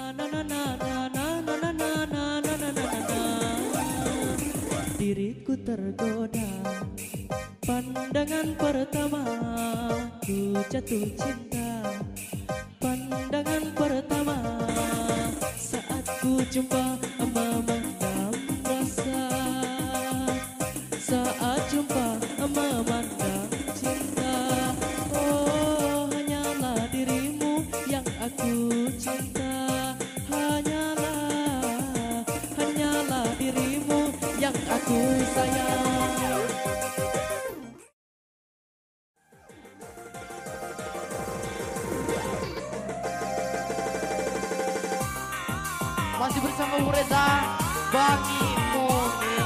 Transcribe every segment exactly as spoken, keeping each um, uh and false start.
Diriku tergoda, pandangan pertama ku jatuh cinta. Pandangan pertama saat ku jumpa memandang rasa. Saat jumpa memandang cinta. Oh, hanyalah dirimu yang aku cinta. Hanyalah, hanyalah dirimu yang aku sayang. Masih bersama Bu Reza, Bagi Mumi.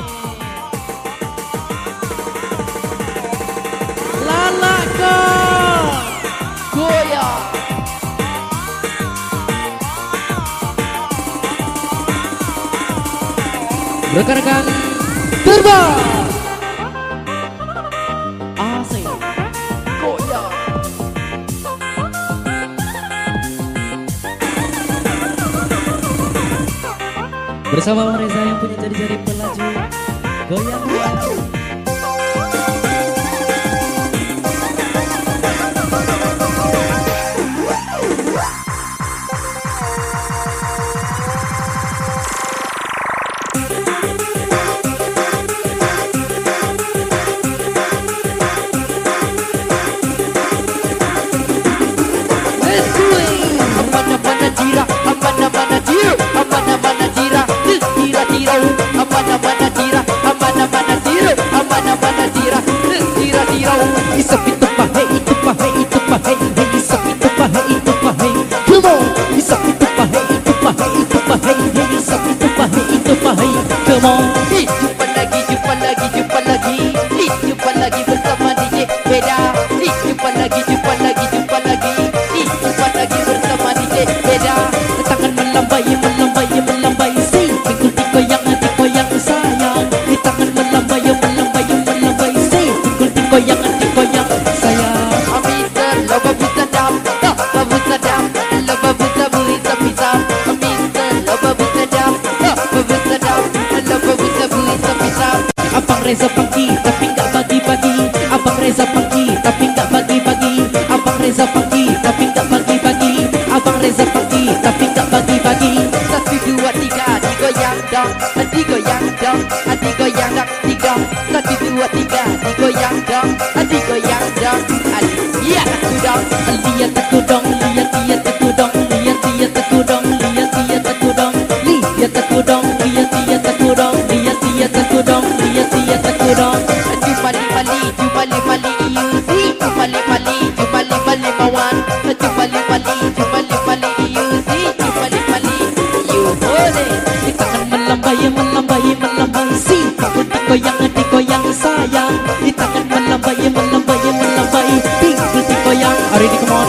Lalaka Goyang. rekan-rekan terbang asik Goyang. bersama Bang Reza yang punya jari-jari pelaju. Goyang goyang. Come on, jumpa lagi, jumpa lagi, jumpa lagi, jumpa lagi bersama D J Beda. Jumpa lagi, jumpa lagi, jumpa lagi, jumpa lagi bersama D J Beda. Tangan melambai, melambai, melambai, si pikul tikoyang, tikoyang sayang. Di tangan melambai, melambai, melambai, si pikul tikoyang, tikoyang sayang. Mister Loba Buta Dam, Loba Buta Dam, Loba Buta Buta Pizza. Mister Loba Buta Dam, Loba Buta Dam, Loba Buta Buta Pizza. Abang Reza pagi tapi nggak bagi-bagi. Abang Reza pagi tapi nggak bagi-bagi. Abang Reza pagi tapi nggak bagi-bagi. Abang Reza pagi tapi nggak bagi-bagi. Satu dua tiga, digoyang dong, digoyang dong, digoyang dong, tiga. Satu dua tiga, digoyang dong, digoyang dong, iya aku dong. Lihat aku dong, lihat lihat aku dong, lihat lihat aku dong, lihat lihat aku dong, lihat aku dong, lihat lihat aku dong, lihat lihat aku dong, lihat lihat aku dong. Jumali mali, jumali mali, yuzi, jumali mali, jumali mali mawan, jumali mali, jumali mali, yuzi, jumali mali, you boleh. Di tangan melambai, melambai, melambai, si pikul tikoyang, tikoyang sayang. Di tangan melambai, melambai, melambai, pikul tikoyang. Hari ini come on.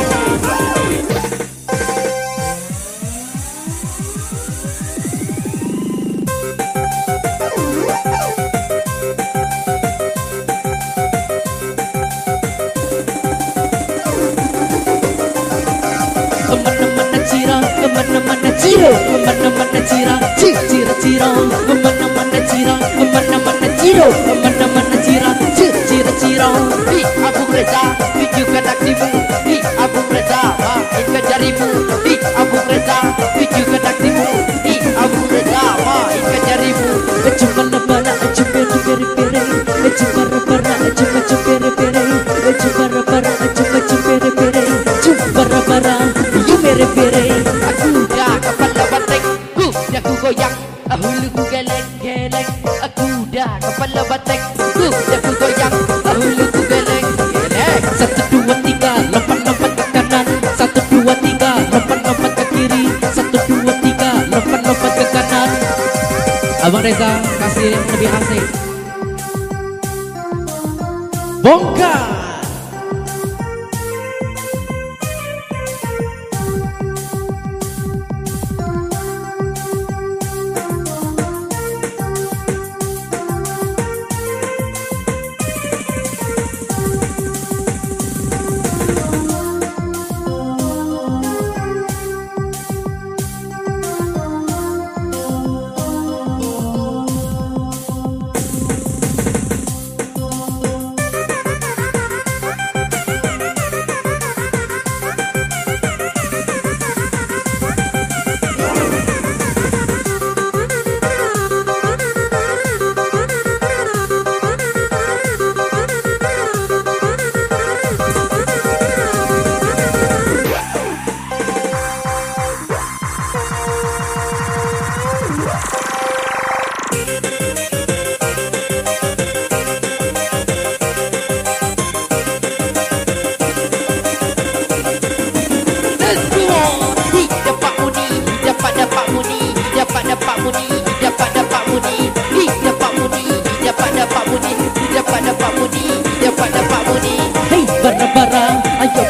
Kemana-mana cira, kemana-mana ciro, kemana-mana cira, ci- cira ciro, kemana-mana cira, kemana-mana ciro, kemana-mana cira, ci- cira ciro. Di Abu Reza, tunjukkan aksimu. Di Abu Reza, mainkan jarimu. Di Abu Reza, tunjukkan aksimu. Di Abu Reza, mainkan jarimu. Cuma lebara, cuma cupere pere, cuma lebara, cuma cupere pere, cuma lebara, cuma cupere pere, cuma lebara, you mere pere. Aku dah kepala batek, ku dah ku goyang, hulu ku geleng-geleng. Aku dah kepala batek, ku dah ku goyang, hulu ku geleng-geleng. Satu dua tiga, lompat-lompat ke kanan. Satu dua tiga, lompat-lompat ke kiri. Satu dua tiga, lompat-lompat ke kanan. Abang Reza kasih yang lebih asik. Bongkar.